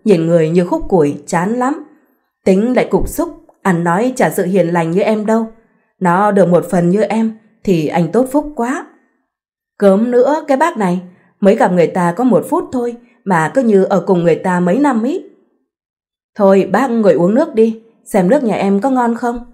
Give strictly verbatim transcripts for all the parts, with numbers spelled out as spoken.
nhìn người như khúc củi, chán lắm. Tính lại cục xúc, ăn nói chả sự hiền lành như em đâu. Nó được một phần như em thì anh tốt phúc quá. Gớm nữa cái bác này, mới gặp người ta có một phút thôi mà cứ như ở cùng người ta mấy năm ý. Thôi bác ngồi uống nước đi, xem nước nhà em có ngon không.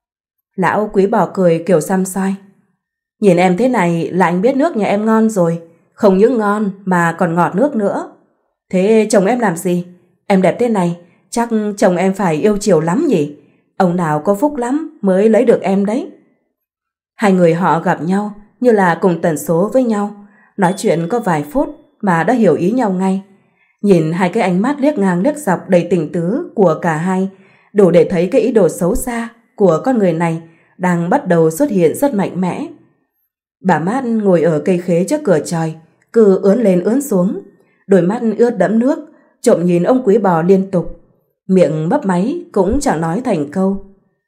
Lão Quý Bò cười kiểu xăm soi. Nhìn em thế này là anh biết nước nhà em ngon rồi, không những ngon mà còn ngọt nước nữa. Thế chồng em làm gì? Em đẹp thế này, chắc chồng em phải yêu chiều lắm nhỉ? Ông nào có phúc lắm mới lấy được em đấy. Hai người họ gặp nhau như là cùng tần số với nhau, nói chuyện có vài phút mà đã hiểu ý nhau ngay. Nhìn hai cái ánh mắt liếc ngang liếc dọc đầy tình tứ của cả hai, đủ để thấy cái ý đồ xấu xa của con người này đang bắt đầu xuất hiện rất mạnh mẽ. Bà Mát ngồi ở cây khế trước cửa tròi, cứ ướn lên ướn xuống, đôi mắt ướt đẫm nước, trộm nhìn ông Quý Bò liên tục, miệng mấp máy cũng chẳng nói thành câu.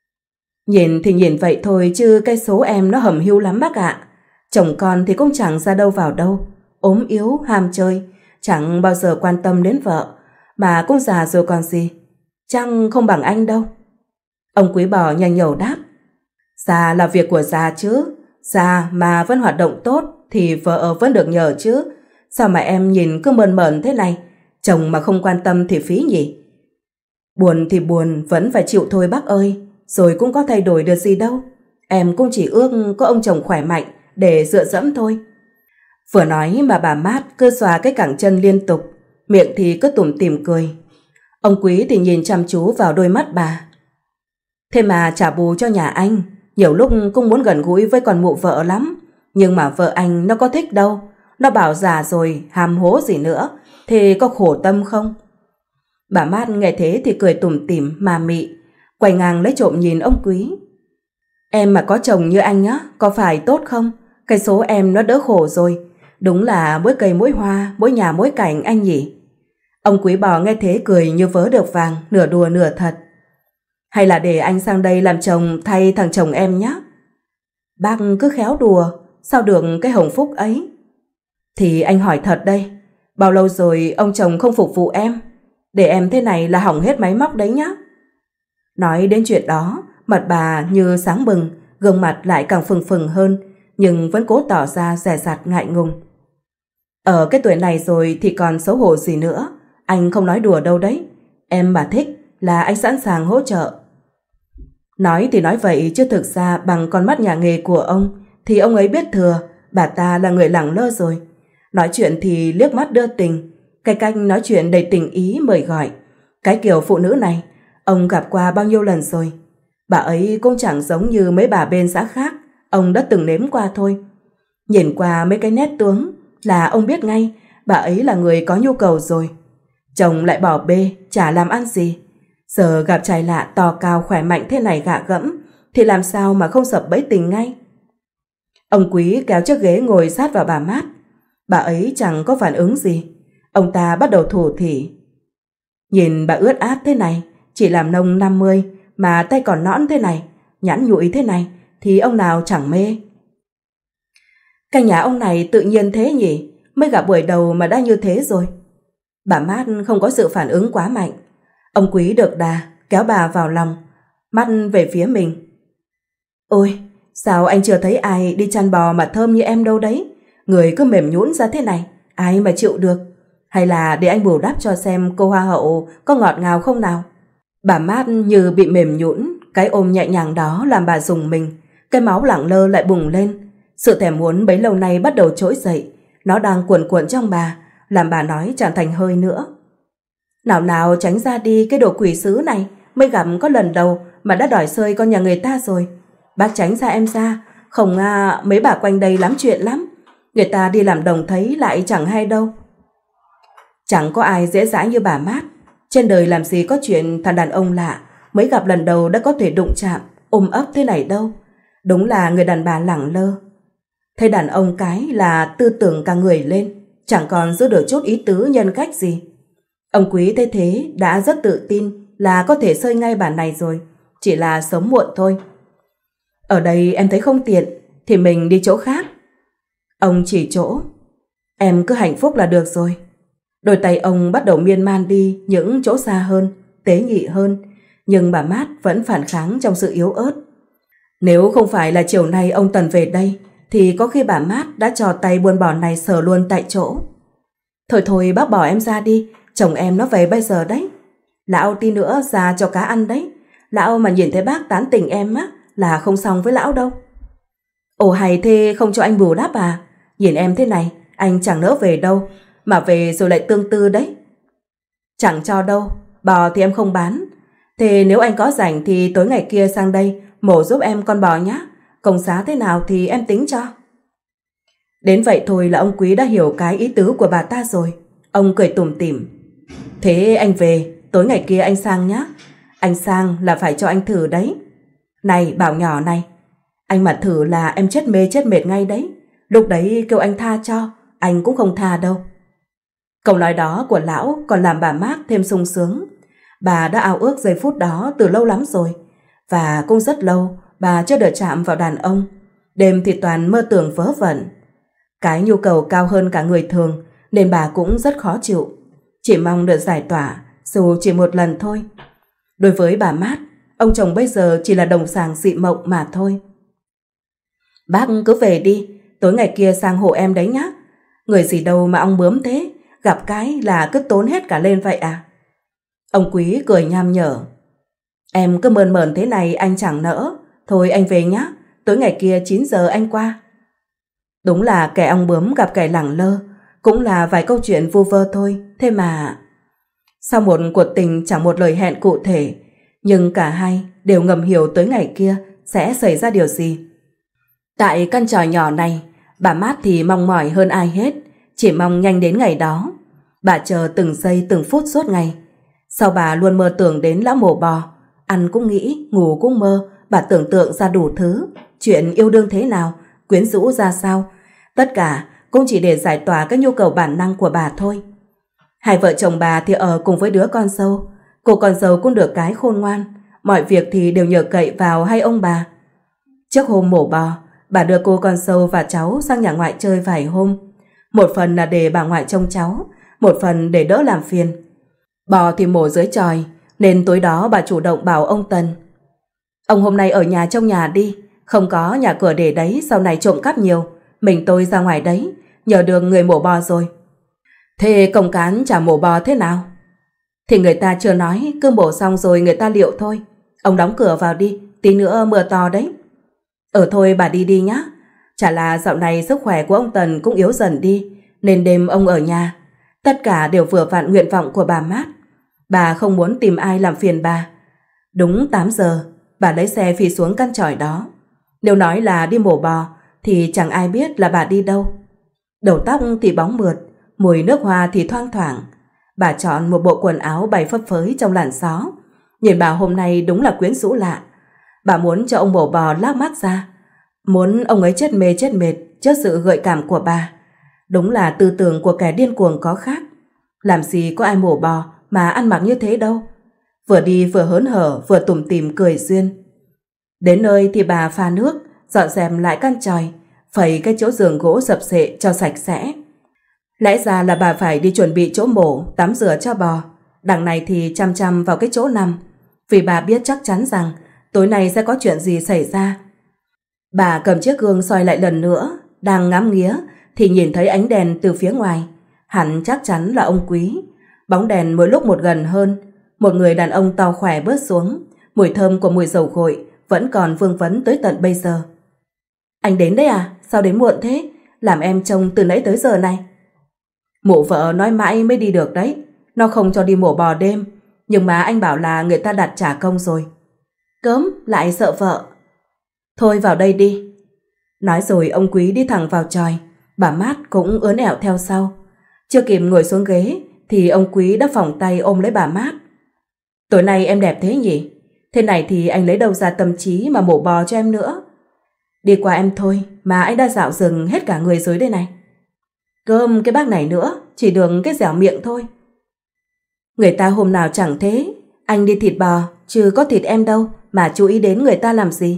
Nhìn thì nhìn vậy thôi chứ cái số em nó hầm hiu lắm bác ạ. Chồng con thì cũng chẳng ra đâu vào đâu, ốm yếu, ham chơi, chẳng bao giờ quan tâm đến vợ, mà cũng già rồi còn gì, chăng không bằng anh đâu. Ông Quý Bò nhanh nhẩu đáp. Già là việc của già chứ, già mà vẫn hoạt động tốt thì vợ vẫn được nhờ chứ. Sao mà em nhìn cứ mờn mờn thế này, chồng mà không quan tâm thì phí nhỉ. Buồn thì buồn, vẫn phải chịu thôi bác ơi, rồi cũng có thay đổi được gì đâu. Em cũng chỉ ước có ông chồng khỏe mạnh để dựa dẫm thôi. Vừa nói mà bà Mát cứ xòa cái cẳng chân liên tục, miệng thì cứ tủm tỉm cười. Ông Quý thì nhìn chăm chú vào đôi mắt bà. Thế mà trả bù cho nhà anh, nhiều lúc cũng muốn gần gũi với con mụ vợ lắm, nhưng mà vợ anh nó có thích đâu. Nó bảo già rồi hàm hố gì nữa, thì có khổ tâm không? Bà Mát nghe thế thì cười tủm tỉm mà mị, quay ngang lấy trộm nhìn ông Quý. Em mà có chồng như anh á, có phải tốt không? Cái số em nó đỡ khổ rồi. Đúng là mỗi cây mỗi hoa, mỗi nhà mỗi cảnh anh nhỉ. Ông Quý Bò nghe thế cười như vớ được vàng, nửa đùa nửa thật. Hay là để anh sang đây làm chồng thay thằng chồng em nhé. Bác cứ khéo đùa, sao được cái hồng phúc ấy. Thì anh hỏi thật đây, bao lâu rồi ông chồng không phục vụ em? Để em thế này là hỏng hết máy móc đấy nhá. Nói đến chuyện đó, mặt bà như sáng bừng, gương mặt lại càng phừng phừng hơn, nhưng vẫn cố tỏ ra dè dặt ngại ngùng. Ở cái tuổi này rồi thì còn xấu hổ gì nữa, anh không nói đùa đâu đấy. Em mà thích là anh sẵn sàng hỗ trợ. Nói thì nói vậy chứ thực ra bằng con mắt nhà nghề của ông thì ông ấy biết thừa bà ta là người lẳng lơ rồi. Nói chuyện thì liếc mắt đưa tình, cái cách nói chuyện đầy tình ý mời gọi. Cái kiểu phụ nữ này ông gặp qua bao nhiêu lần rồi. Bà ấy cũng chẳng giống như mấy bà bên xã khác ông đã từng nếm qua thôi. Nhìn qua mấy cái nét tướng là ông biết ngay bà ấy là người có nhu cầu rồi. Chồng lại bỏ bê, chả làm ăn gì. Giờ gặp trai lạ to cao khỏe mạnh thế này gạ gẫm thì làm sao mà không sập bẫy tình ngay. Ông Quý kéo chiếc ghế ngồi sát vào bà Mát. Bà ấy chẳng có phản ứng gì. Ông ta bắt đầu thủ thỉ. Nhìn bà ướt át thế này, chỉ làm nông năm mươi mà tay còn nõn thế này, nhẵn nhụi thế này thì ông nào chẳng mê. Cái nhà ông này tự nhiên thế nhỉ, mới gặp buổi đầu mà đã như thế rồi. Bà Mát không có sự phản ứng quá mạnh. Ông Quý được đà, kéo bà vào lòng, mắt về phía mình. Ôi, sao anh chưa thấy ai đi chăn bò mà thơm như em đâu đấy. Người cứ mềm nhũn ra thế này, ai mà chịu được. Hay là để anh bù đắp cho xem cô hoa hậu có ngọt ngào không nào. Bà Mát như bị mềm nhũn, cái ôm nhẹ nhàng đó làm bà rùng mình. Cái máu lẳng lơ lại bùng lên. Sự thèm muốn bấy lâu nay bắt đầu trỗi dậy. Nó đang cuồn cuộn trong bà, làm bà nói chẳng thành hơi nữa. Nào nào tránh ra đi cái đồ quỷ sứ này, mới gặp có lần đầu mà đã đòi xơi con nhà người ta rồi. Bác tránh ra em ra, không à, mấy bà quanh đây lắm chuyện lắm. Người ta đi làm đồng thấy lại chẳng hay đâu. Chẳng có ai dễ dãi như bà Mát. Trên đời làm gì có chuyện thằng đàn ông lạ mới gặp lần đầu đã có thể đụng chạm, ôm ấp thế này đâu. Đúng là người đàn bà lẳng lơ. Thấy đàn ông cái là tư tưởng cả người lên, chẳng còn giữ được chút ý tứ nhân cách gì. Ông Quý thấy thế đã rất tự tin là có thể xơi ngay bà này rồi, chỉ là sớm muộn thôi. Ở đây em thấy không tiện thì mình đi chỗ khác. Ông chỉ chỗ. Em cứ hạnh phúc là được rồi. Đôi tay ông bắt đầu miên man đi những chỗ xa hơn, tế nhị hơn, nhưng bà Mát vẫn phản kháng trong sự yếu ớt. Nếu không phải là chiều nay ông Tần về đây, thì có khi bà Mát đã cho tay buôn bỏ này sờ luôn tại chỗ. Thôi thôi bác bỏ em ra đi, chồng em nó về bây giờ đấy. Lão tí nữa ra cho cá ăn đấy. Lão mà nhìn thấy bác tán tỉnh em á là không xong với lão đâu. Ồ hay thế không cho anh bù đắp à? Nhìn em thế này, anh chẳng nỡ về đâu, mà về rồi lại tương tư đấy. Chẳng cho đâu, bò thì em không bán. Thế nếu anh có rảnh thì tối ngày kia sang đây mổ giúp em con bò nhá. Công giá thế nào thì em tính cho. Đến vậy thôi là ông Quý đã hiểu cái ý tứ của bà ta rồi. Ông cười tủm tỉm. Thế anh về, tối ngày kia anh sang nhá. Anh sang là phải cho anh thử đấy. Này Bảo nhỏ này, anh mà thử là em chết mê chết mệt ngay đấy. Lúc đấy kêu anh tha cho, anh cũng không tha đâu. Câu nói đó của lão còn làm bà Mát thêm sung sướng. Bà đã ao ước giây phút đó từ lâu lắm rồi. Và cũng rất lâu bà chưa được chạm vào đàn ông. Đêm thì toàn mơ tưởng vớ vẩn. Cái nhu cầu cao hơn cả người thường nên bà cũng rất khó chịu. Chỉ mong được giải tỏa dù chỉ một lần thôi. Đối với bà Mát, ông chồng bây giờ chỉ là đồng sàng dị mộng mà thôi. Bác cứ về đi, tối ngày kia sang hộ em đấy nhá. Người gì đâu mà ông bướm thế, gặp cái là cứ tốn hết cả lên vậy à? Ông Quý cười nham nhở. Em cứ mờn mờn thế này anh chẳng nỡ. Thôi anh về nhá, tối ngày kia chín giờ anh qua. Đúng là kẻ ong bướm gặp kẻ lẳng lơ, cũng là vài câu chuyện vu vơ thôi. Thế mà... Sau một cuộc tình chẳng một lời hẹn cụ thể, nhưng cả hai đều ngầm hiểu tới ngày kia sẽ xảy ra điều gì. Tại căn tròi nhỏ này, bà Mát thì mong mỏi hơn ai hết, chỉ mong nhanh đến ngày đó. Bà chờ từng giây từng phút suốt ngày. Sau bà luôn mơ tưởng đến lão mổ bò, ăn cũng nghĩ, ngủ cũng mơ. Bà tưởng tượng ra đủ thứ, chuyện yêu đương thế nào, quyến rũ ra sao. Tất cả cũng chỉ để giải tỏa các nhu cầu bản năng của bà thôi. Hai vợ chồng bà thì ở cùng với đứa con dâu. Cô con dâu cũng được cái khôn ngoan, mọi việc thì đều nhờ cậy vào hai ông bà. Trước hôm mổ bò, bà đưa cô con dâu và cháu sang nhà ngoại chơi vài hôm. Một phần là để bà ngoại trông cháu, một phần để đỡ làm phiền. Bò thì mổ dưới chòi, nên tối đó bà chủ động bảo ông Tần: Ông hôm nay ở nhà trong nhà đi, không có nhà cửa để đấy sau này trộm cắp nhiều. Mình tôi ra ngoài đấy, nhờ được người mổ bò rồi. Thế công cán chả mổ bò thế nào? Thì người ta chưa nói, cứ mổ xong rồi người ta liệu thôi. Ông đóng cửa vào đi, tí nữa mưa to đấy. Ở thôi bà đi đi nhá. Chả là dạo này sức khỏe của ông Tần cũng yếu dần đi, nên đêm ông ở nhà. Tất cả đều vừa vặn nguyện vọng của bà Mát. Bà không muốn tìm ai làm phiền bà. Đúng tám giờ, bà lấy xe phi xuống căn chòi đó. Nếu nói là đi mổ bò thì chẳng ai biết là bà đi đâu. Đầu tóc thì bóng mượt, mùi nước hoa thì thoang thoảng. Bà chọn một bộ quần áo bay phấp phới trong làn gió. Nhìn bà hôm nay đúng là quyến rũ lạ. Bà muốn cho ông mổ bò lác mắt ra, muốn ông ấy chết mê chết mệt trước sự gợi cảm của bà. Đúng là tư tưởng của kẻ điên cuồng có khác. Làm gì có ai mổ bò mà ăn mặc như thế đâu. Vừa đi vừa hớn hở, vừa tủm tỉm cười duyên. Đến nơi thì bà pha nước, dọn dẹp lại căn chòi, phẩy cái chỗ giường gỗ sập xệ cho sạch sẽ. Lẽ ra là bà phải đi chuẩn bị chỗ mổ, tắm rửa cho bò. Đằng này thì chăm chăm vào cái chỗ nằm, vì bà biết chắc chắn rằng tối nay sẽ có chuyện gì xảy ra. Bà cầm chiếc gương soi lại lần nữa, đang ngắm nghía thì nhìn thấy ánh đèn từ phía ngoài. Hẳn chắc chắn là ông Quý. Bóng đèn mỗi lúc một gần hơn. Một người đàn ông to khỏe bước xuống. Mùi thơm của mùi dầu gội vẫn còn vương vấn tới tận bây giờ. Anh đến đấy à? Sao đến muộn thế? Làm em trông từ nãy tới giờ này. Mụ vợ nói mãi mới đi được đấy. Nó không cho đi mổ bò đêm, nhưng mà anh bảo là người ta đặt trả công rồi. Cớm, lại sợ vợ. Thôi vào đây đi. Nói rồi ông Quý đi thẳng vào chòi. Bà Mát cũng ướn ẻo theo sau. Chưa kịp ngồi xuống ghế thì ông Quý đã phỏng tay ôm lấy bà Mát. Tối nay em đẹp thế nhỉ? Thế này thì anh lấy đâu ra tâm trí mà mổ bò cho em nữa. Đi qua em thôi mà anh đã dạo rừng hết cả người dưới đây này. Cơm cái bác này nữa, chỉ được cái dẻo miệng thôi. Người ta hôm nào chẳng thế. Anh đi thịt bò chứ có thịt em đâu mà chú ý đến người ta làm gì.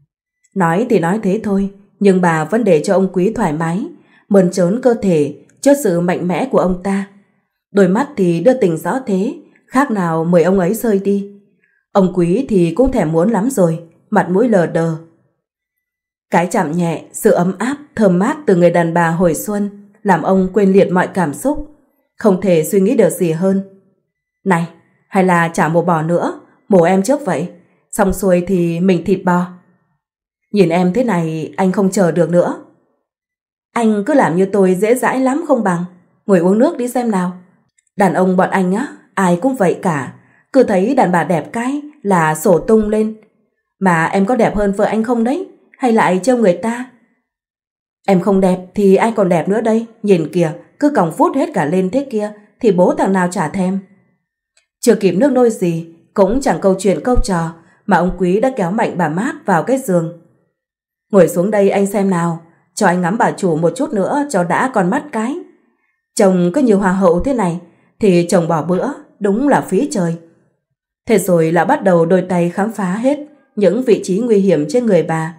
Nói thì nói thế thôi, nhưng bà vẫn để cho ông Quý thoải mái, mơn trớn cơ thể trước sự mạnh mẽ của ông ta. Đôi mắt thì đưa tình rõ thế, khác nào mời ông ấy rơi đi. Ông Quý thì cũng thèm muốn lắm rồi, mặt mũi lờ đờ. Cái chạm nhẹ, sự ấm áp, thơm mát từ người đàn bà hồi xuân làm ông quên liệt mọi cảm xúc, không thể suy nghĩ được gì hơn. Này, hay là chả mổ bò nữa, mổ em trước vậy, xong xuôi thì mình thịt bò. Nhìn em thế này anh không chờ được nữa. Anh cứ làm như tôi dễ dãi lắm không bằng. Ngồi uống nước đi xem nào. Đàn ông bọn anh á, ai cũng vậy cả, cứ thấy đàn bà đẹp cái là sổ tung lên. Mà em có đẹp hơn vợ anh không đấy, hay lại trêu người ta? Em không đẹp thì ai còn đẹp nữa đây, nhìn kìa, cứ còng phút hết cả lên thế kia thì bố thằng nào chả thèm. Chưa kịp nước nôi gì, cũng chẳng câu chuyện câu trò mà ông Quý đã kéo mạnh bà Mát vào cái giường. Ngồi xuống đây anh xem nào, cho anh ngắm bà chủ một chút nữa cho đã con mắt cái. Chồng cứ như hoa hậu thế này thì chồng bỏ bữa, đúng là phí trời. Thế rồi là bắt đầu đôi tay khám phá hết những vị trí nguy hiểm trên người bà.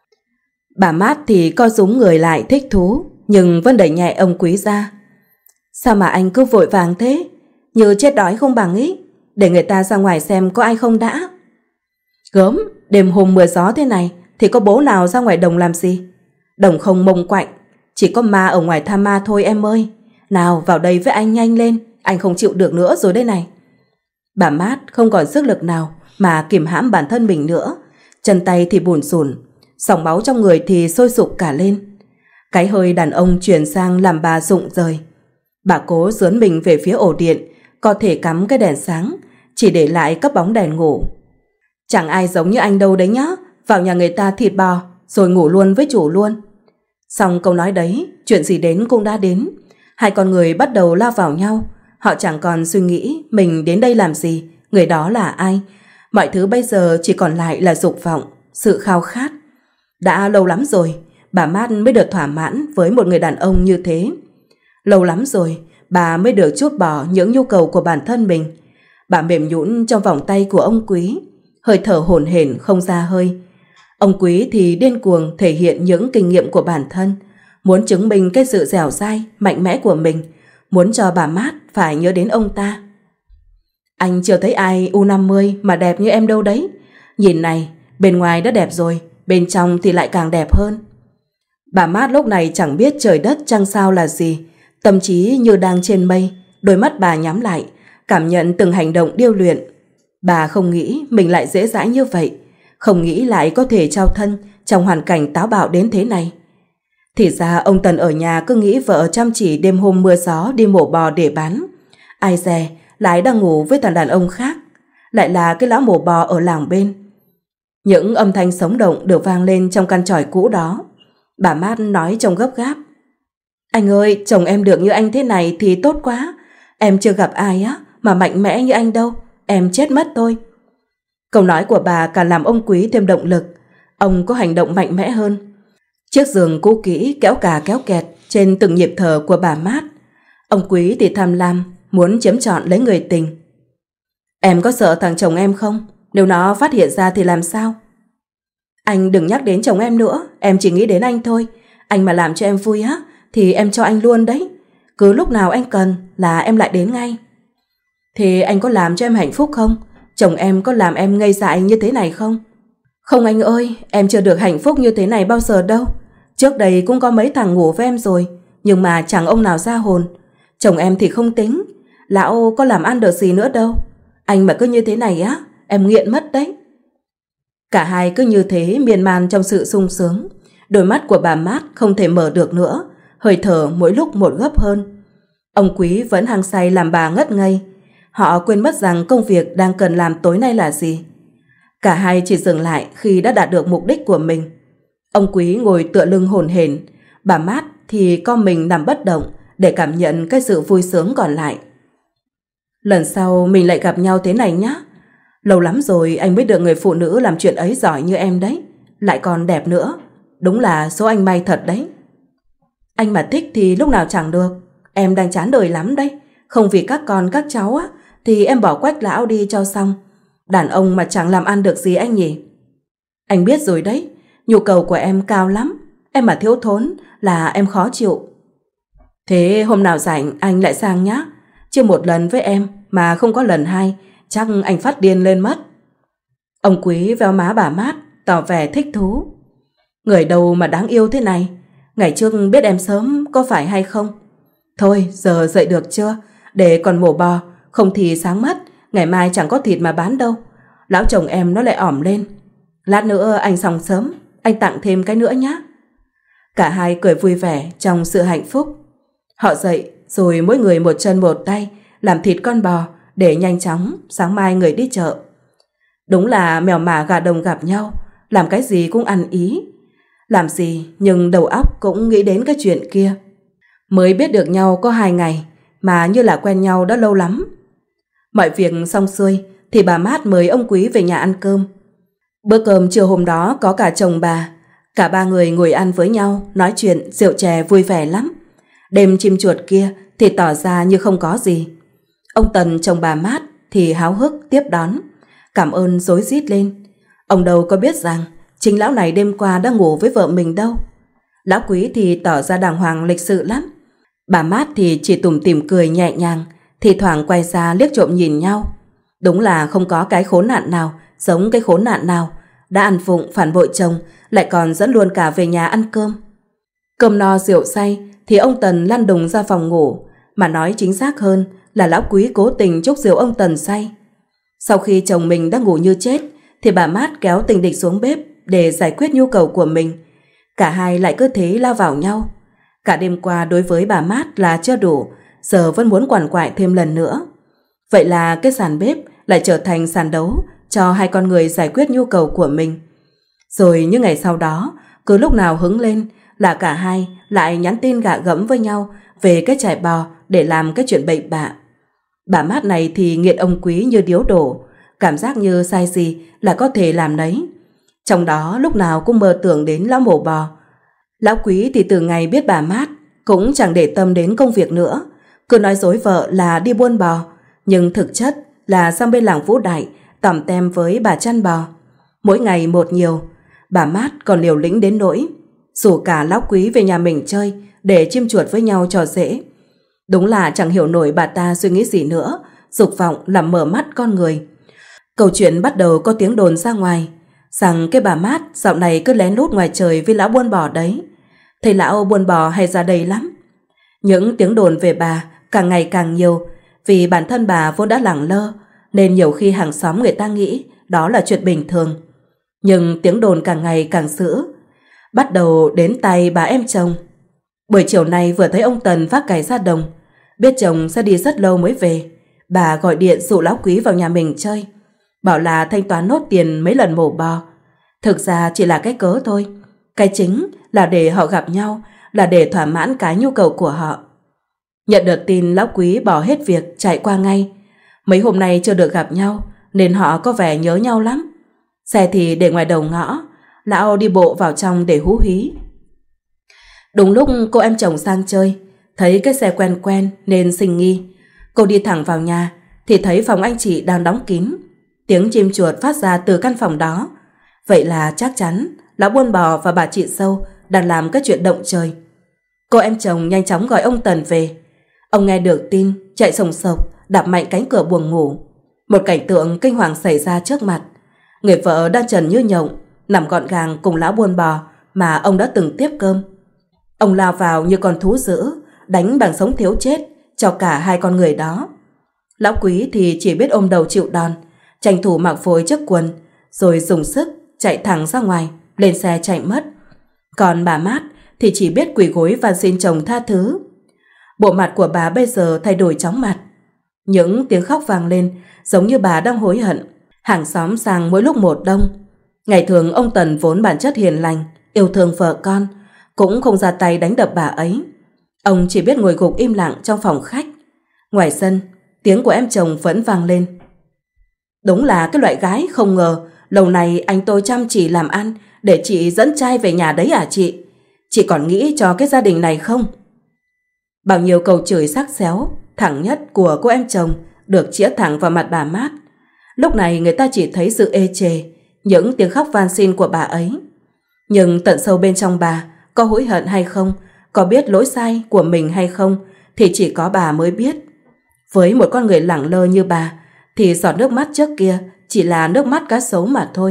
Bà Mát thì co rúm người lại thích thú, nhưng vẫn đẩy nhẹ ông Quý ra. Sao mà anh cứ vội vàng thế, như chết đói không bằng ý, để người ta ra ngoài xem có ai không đã. Gớm, đêm hôm mưa gió thế này thì có bố nào ra ngoài đồng làm gì? Đồng không mông quạnh, chỉ có ma ở ngoài tha ma thôi em ơi. Nào vào đây với anh nhanh lên, anh không chịu được nữa rồi đây này. Bà Mát không còn sức lực nào mà kìm hãm bản thân mình nữa, chân tay thì bủn rủn, dòng máu trong người thì sôi sục cả lên. Cái hơi đàn ông chuyển sang làm bà rụng rời. Bà cố dướn mình về phía ổ điện, có thể cắm cái đèn sáng, chỉ để lại các bóng đèn ngủ. Chẳng ai giống như anh đâu đấy nhá, vào nhà người ta thịt bò rồi ngủ luôn với chủ luôn. Xong câu nói đấy, chuyện gì đến cũng đã đến. Hai con người bắt đầu lao vào nhau. Họ chẳng còn suy nghĩ mình đến đây làm gì, người đó là ai. Mọi thứ bây giờ chỉ còn lại là dục vọng, sự khao khát. Đã lâu lắm rồi bà Mát mới được thỏa mãn với một người đàn ông như thế. Lâu lắm rồi bà mới được trút bỏ những nhu cầu của bản thân mình. Bà mềm nhũn trong vòng tay của ông Quý, hơi thở hổn hển không ra hơi. Ông Quý thì điên cuồng thể hiện những kinh nghiệm của bản thân, muốn chứng minh cái sự dẻo dai, mạnh mẽ của mình, muốn cho bà Mát phải nhớ đến ông ta. Anh chưa thấy ai u năm mươi mà đẹp như em đâu đấy. Nhìn này, bên ngoài đã đẹp rồi, bên trong thì lại càng đẹp hơn. Bà Mát lúc này chẳng biết trời đất trăng sao là gì, tâm trí như đang trên mây, đôi mắt bà nhắm lại, cảm nhận từng hành động điêu luyện. Bà không nghĩ mình lại dễ dãi như vậy, không nghĩ lại có thể trao thân trong hoàn cảnh táo bạo đến thế này. Thì ra ông Tần ở nhà cứ nghĩ vợ chăm chỉ đêm hôm mưa gió đi mổ bò để bán. Ai dè lại đang ngủ với thằng đàn ông khác, lại là cái lão mổ bò ở làng bên. Những âm thanh sống động được vang lên trong căn chòi cũ đó. Bà Mát nói trông gấp gáp. Anh ơi, chồng em được như anh thế này thì tốt quá. Em chưa gặp ai á mà mạnh mẽ như anh đâu, em chết mất thôi. Câu nói của bà càng làm ông Quý thêm động lực. Ông có hành động mạnh mẽ hơn. Chiếc giường cũ kỹ kéo cà kéo kẹt trên từng nhịp thở của bà Mát. Ông Quý thì tham lam, muốn chiếm trọn lấy người tình. Em có sợ thằng chồng em không? Nếu nó phát hiện ra thì làm sao? Anh đừng nhắc đến chồng em nữa, em chỉ nghĩ đến anh thôi. Anh mà làm cho em vui á thì em cho anh luôn đấy. Cứ lúc nào anh cần là em lại đến ngay. Thì anh có làm cho em hạnh phúc không? Chồng em có làm em ngây dại như thế này không? Không anh ơi, em chưa được hạnh phúc như thế này bao giờ đâu. Trước đây cũng có mấy thằng ngủ với em rồi, nhưng mà chẳng ông nào ra hồn. Chồng em thì không tính, lão có làm ăn được gì nữa đâu. Anh mà cứ như thế này á, em nghiện mất đấy. Cả hai cứ như thế miên man trong sự sung sướng. Đôi mắt của bà Mát không thể mở được nữa, hơi thở mỗi lúc một gấp hơn. Ông Quý vẫn hăng say làm bà ngất ngây. Họ quên mất rằng công việc đang cần làm tối nay là gì. Cả hai chỉ dừng lại khi đã đạt được mục đích của mình. Ông Quý ngồi tựa lưng hổn hển, bà Mát thì co mình nằm bất động để cảm nhận cái sự vui sướng còn lại. Lần sau mình lại gặp nhau thế này nhá. Lâu lắm rồi anh mới được người phụ nữ làm chuyện ấy giỏi như em đấy, lại còn đẹp nữa. Đúng là số anh may thật đấy. Anh mà thích thì lúc nào chẳng được. Em đang chán đời lắm đấy. Không vì các con các cháu á thì em bỏ Quách lão đi cho xong. Đàn ông mà chẳng làm ăn được gì anh nhỉ? Anh biết rồi đấy, nhu cầu của em cao lắm. Em mà thiếu thốn là em khó chịu. Thế hôm nào rảnh anh lại sang nhá. chứ một lần với em mà không có lần hai, chắc anh phát điên lên mất. Ông Quý véo má bà Mát, tỏ vẻ thích thú. Người đâu mà đáng yêu thế này, ngày trước biết em sớm có phải hay không? Thôi giờ dậy được chưa, để còn mổ bò, không thì sáng mất, ngày mai chẳng có thịt mà bán đâu. Lão chồng em nó lại ỏm lên. Lát nữa anh xong sớm, anh tặng thêm cái nữa nhé. Cả hai cười vui vẻ trong sự hạnh phúc. Họ dậy rồi mỗi người một chân một tay làm thịt con bò để nhanh chóng sáng mai người đi chợ. Đúng là mèo mả gà đồng gặp nhau, làm cái gì cũng ăn ý. Làm gì nhưng đầu óc cũng nghĩ đến cái chuyện kia. Mới biết được nhau có hai ngày mà như là quen nhau đã lâu lắm. Mọi việc xong xuôi thì bà Mát mời ông Quý về nhà ăn cơm. Bữa cơm trưa hôm đó có cả chồng bà. Cả ba người ngồi ăn với nhau, nói chuyện, rượu chè vui vẻ lắm. Đêm chim chuột kia thì tỏ ra như không có gì. Ông Tần chồng bà Mát thì háo hức tiếp đón, cảm ơn rối rít lên. Ông đâu có biết rằng chính lão này đêm qua đã ngủ với vợ mình đâu. Lão Quý thì tỏ ra đàng hoàng lịch sự lắm. Bà Mát thì chỉ tủm tỉm cười nhẹ nhàng, thì thoảng quay ra liếc trộm nhìn nhau. Đúng là không có cái khốn nạn nào giống cái khốn nạn nào đã ăn vụng phản bội chồng lại còn dẫn luôn cả về nhà ăn cơm. Cơm no rượu say thì ông Tần lăn đùng ra phòng ngủ, mà nói chính xác hơn là lão Quý cố tình chúc rượu ông Tần say. Sau khi chồng mình đã ngủ như chết thì bà Mát kéo tình địch xuống bếp để giải quyết nhu cầu của mình. Cả hai lại cứ thế lao vào nhau. Cả đêm qua đối với bà Mát là chưa đủ, giờ vẫn muốn quằn quại thêm lần nữa. Vậy là cái sàn bếp lại trở thành sàn đấu cho hai con người giải quyết nhu cầu của mình. Rồi những ngày sau đó, cứ lúc nào hứng lên là cả hai lại nhắn tin gạ gẫm với nhau về cái trại bò để làm cái chuyện bậy bạ. Bà Mát này thì nghiện ông Quý như điếu đổ, cảm giác như sai gì là có thể làm nấy. Trong đó lúc nào cũng mơ tưởng đến lão mổ bò. Lão Quý thì từ ngày biết bà Mát cũng chẳng để tâm đến công việc nữa, cứ nói dối vợ là đi buôn bò, nhưng thực chất là sang bên làng Vũ Đại tỏm tem với bà chăn bò. Mỗi ngày một nhiều, bà Mát còn liều lĩnh đến nỗi rủ cả lão Quý về nhà mình chơi để chim chuột với nhau trò dễ. Đúng là chẳng hiểu nổi bà ta suy nghĩ gì nữa, dục vọng làm mở mắt con người. Câu chuyện bắt đầu có tiếng đồn ra ngoài rằng cái bà Mát dạo này cứ lén lút ngoài trời với lão buôn bò đấy. Thầy lão buôn bò hay ra đây lắm. Những tiếng đồn về bà càng ngày càng nhiều, vì bản thân bà vốn đã lẳng lơ nên nhiều khi hàng xóm người ta nghĩ đó là chuyện bình thường. Nhưng tiếng đồn càng ngày càng dữ, bắt đầu đến tay bà em chồng. Buổi chiều nay vừa thấy ông Tần vác cày ra đồng, biết chồng sẽ đi rất lâu mới về, bà gọi điện dụ lão Quý vào nhà mình chơi, bảo là thanh toán nốt tiền mấy lần mổ bò. Thực ra chỉ là cái cớ thôi, cái chính là để họ gặp nhau, là để thỏa mãn cái nhu cầu của họ. Nhận được tin lão Quý bỏ hết việc chạy qua ngay. Mấy hôm nay chưa được gặp nhau nên họ có vẻ nhớ nhau lắm. Xe thì để ngoài đầu ngõ, lão đi bộ vào trong để hú hí. Đúng lúc cô em chồng sang chơi, thấy cái xe quen quen nên sinh nghi. Cô đi thẳng vào nhà thì thấy phòng anh chị đang đóng kín. Tiếng chim chuột phát ra từ căn phòng đó. Vậy là chắc chắn lão buôn bò và bà chị Sâu đang làm cái chuyện động trời. Cô em chồng nhanh chóng gọi ông Tần về. Ông nghe được tin chạy sồng sộc đạp mạnh cánh cửa buồng ngủ. Một cảnh tượng kinh hoàng xảy ra trước mặt. Người vợ đang trần như nhộng nằm gọn gàng cùng lão buôn bò mà ông đã từng tiếp cơm. Ông lao vào như con thú dữ, đánh bằng sống thiếu chết cho cả hai con người đó. Lão Quý thì chỉ biết ôm đầu chịu đòn, tranh thủ mặc phối chiếc quần rồi dùng sức chạy thẳng ra ngoài, lên xe chạy mất. Còn bà Mát thì chỉ biết quỳ gối van xin chồng tha thứ. Bộ mặt của bà bây giờ thay đổi chóng mặt. Những tiếng khóc vang lên giống như bà đang hối hận. Hàng xóm sang mỗi lúc một đông. Ngày thường ông Tần vốn bản chất hiền lành, yêu thương vợ con, cũng không ra tay đánh đập bà ấy. Ông chỉ biết ngồi gục im lặng trong phòng khách. Ngoài sân, tiếng của em chồng vẫn vang lên. Đúng là cái loại gái không ngờ lâu nay anh tôi chăm chỉ làm ăn để chị dẫn trai về nhà đấy à chị? Chị còn nghĩ cho cái gia đình này không? Bao nhiêu câu chửi sắc séo, thẳng nhất của cô em chồng được chĩa thẳng vào mặt bà Mát. Lúc này người ta chỉ thấy sự ê chề, những tiếng khóc van xin của bà ấy. Nhưng tận sâu bên trong bà, có hối hận hay không, có biết lỗi sai của mình hay không, thì chỉ có bà mới biết. Với một con người lẳng lơ như bà thì giọt nước mắt trước kia chỉ là nước mắt cá sấu mà thôi.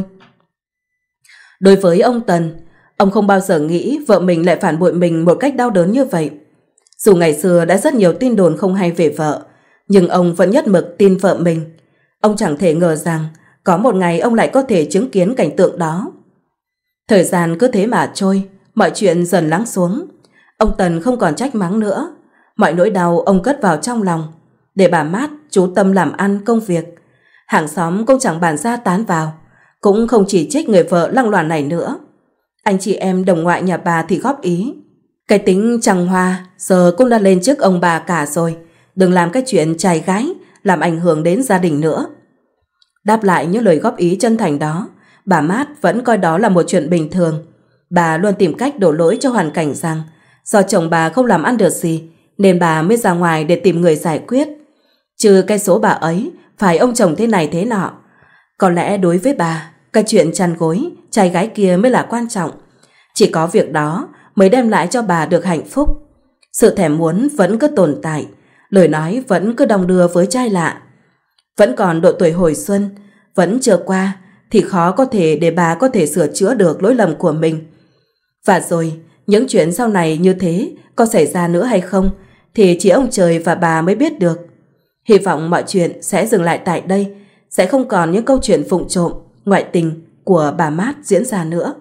Đối với ông Tần, ông không bao giờ nghĩ vợ mình lại phản bội mình một cách đau đớn như vậy. Dù ngày xưa đã rất nhiều tin đồn không hay về vợ, nhưng ông vẫn nhất mực tin vợ mình. Ông chẳng thể ngờ rằng có một ngày ông lại có thể chứng kiến cảnh tượng đó. Thời gian cứ thế mà trôi, mọi chuyện dần lắng xuống. Ông Tần không còn trách mắng nữa. Mọi nỗi đau ông cất vào trong lòng, để bà Mát chú tâm làm ăn công việc. Hàng xóm cũng chẳng bàn ra tán vào, cũng không chỉ trích người vợ lăng loàn này nữa. Anh chị em đồng ngoại nhà bà thì góp ý. Cái tính trăng hoa giờ cũng đã lên trước ông bà cả rồi, đừng làm cái chuyện trai gái làm ảnh hưởng đến gia đình nữa. Đáp lại những lời góp ý chân thành đó, bà Mát vẫn coi đó là một chuyện bình thường. Bà luôn tìm cách đổ lỗi cho hoàn cảnh rằng do chồng bà không làm ăn được gì nên bà mới ra ngoài để tìm người giải quyết. Trừ cái số bà ấy phải ông chồng thế này thế nọ. Có lẽ đối với bà, cái chuyện chăn gối, trai gái kia mới là quan trọng. Chỉ có việc đó mới đem lại cho bà được hạnh phúc. Sự thèm muốn vẫn cứ tồn tại, lời nói vẫn cứ đong đưa với trai lạ. Vẫn còn độ tuổi hồi xuân, vẫn chưa qua thì khó có thể để bà có thể sửa chữa được lỗi lầm của mình. Và rồi, những chuyện sau này như thế có xảy ra nữa hay không thì chỉ ông trời và bà mới biết được. Hy vọng mọi chuyện sẽ dừng lại tại đây, sẽ không còn những câu chuyện vụng trộm, ngoại tình của bà Mát diễn ra nữa.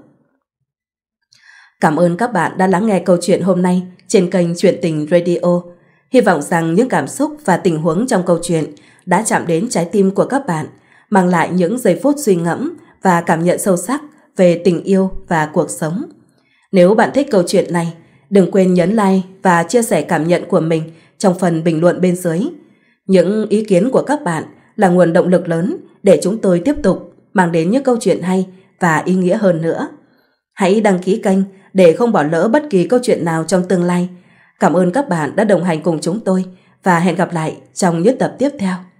Cảm ơn các bạn đã lắng nghe câu chuyện hôm nay trên kênh Chuyện Tình Radio. Hy vọng rằng những cảm xúc và tình huống trong câu chuyện đã chạm đến trái tim của các bạn, mang lại những giây phút suy ngẫm và cảm nhận sâu sắc về tình yêu và cuộc sống. Nếu bạn thích câu chuyện này, đừng quên nhấn like và chia sẻ cảm nhận của mình trong phần bình luận bên dưới. Những ý kiến của các bạn là nguồn động lực lớn để chúng tôi tiếp tục mang đến những câu chuyện hay và ý nghĩa hơn nữa. Hãy đăng ký kênh để không bỏ lỡ bất kỳ câu chuyện nào trong tương lai. Cảm ơn các bạn đã đồng hành cùng chúng tôi và hẹn gặp lại trong những tập tiếp theo.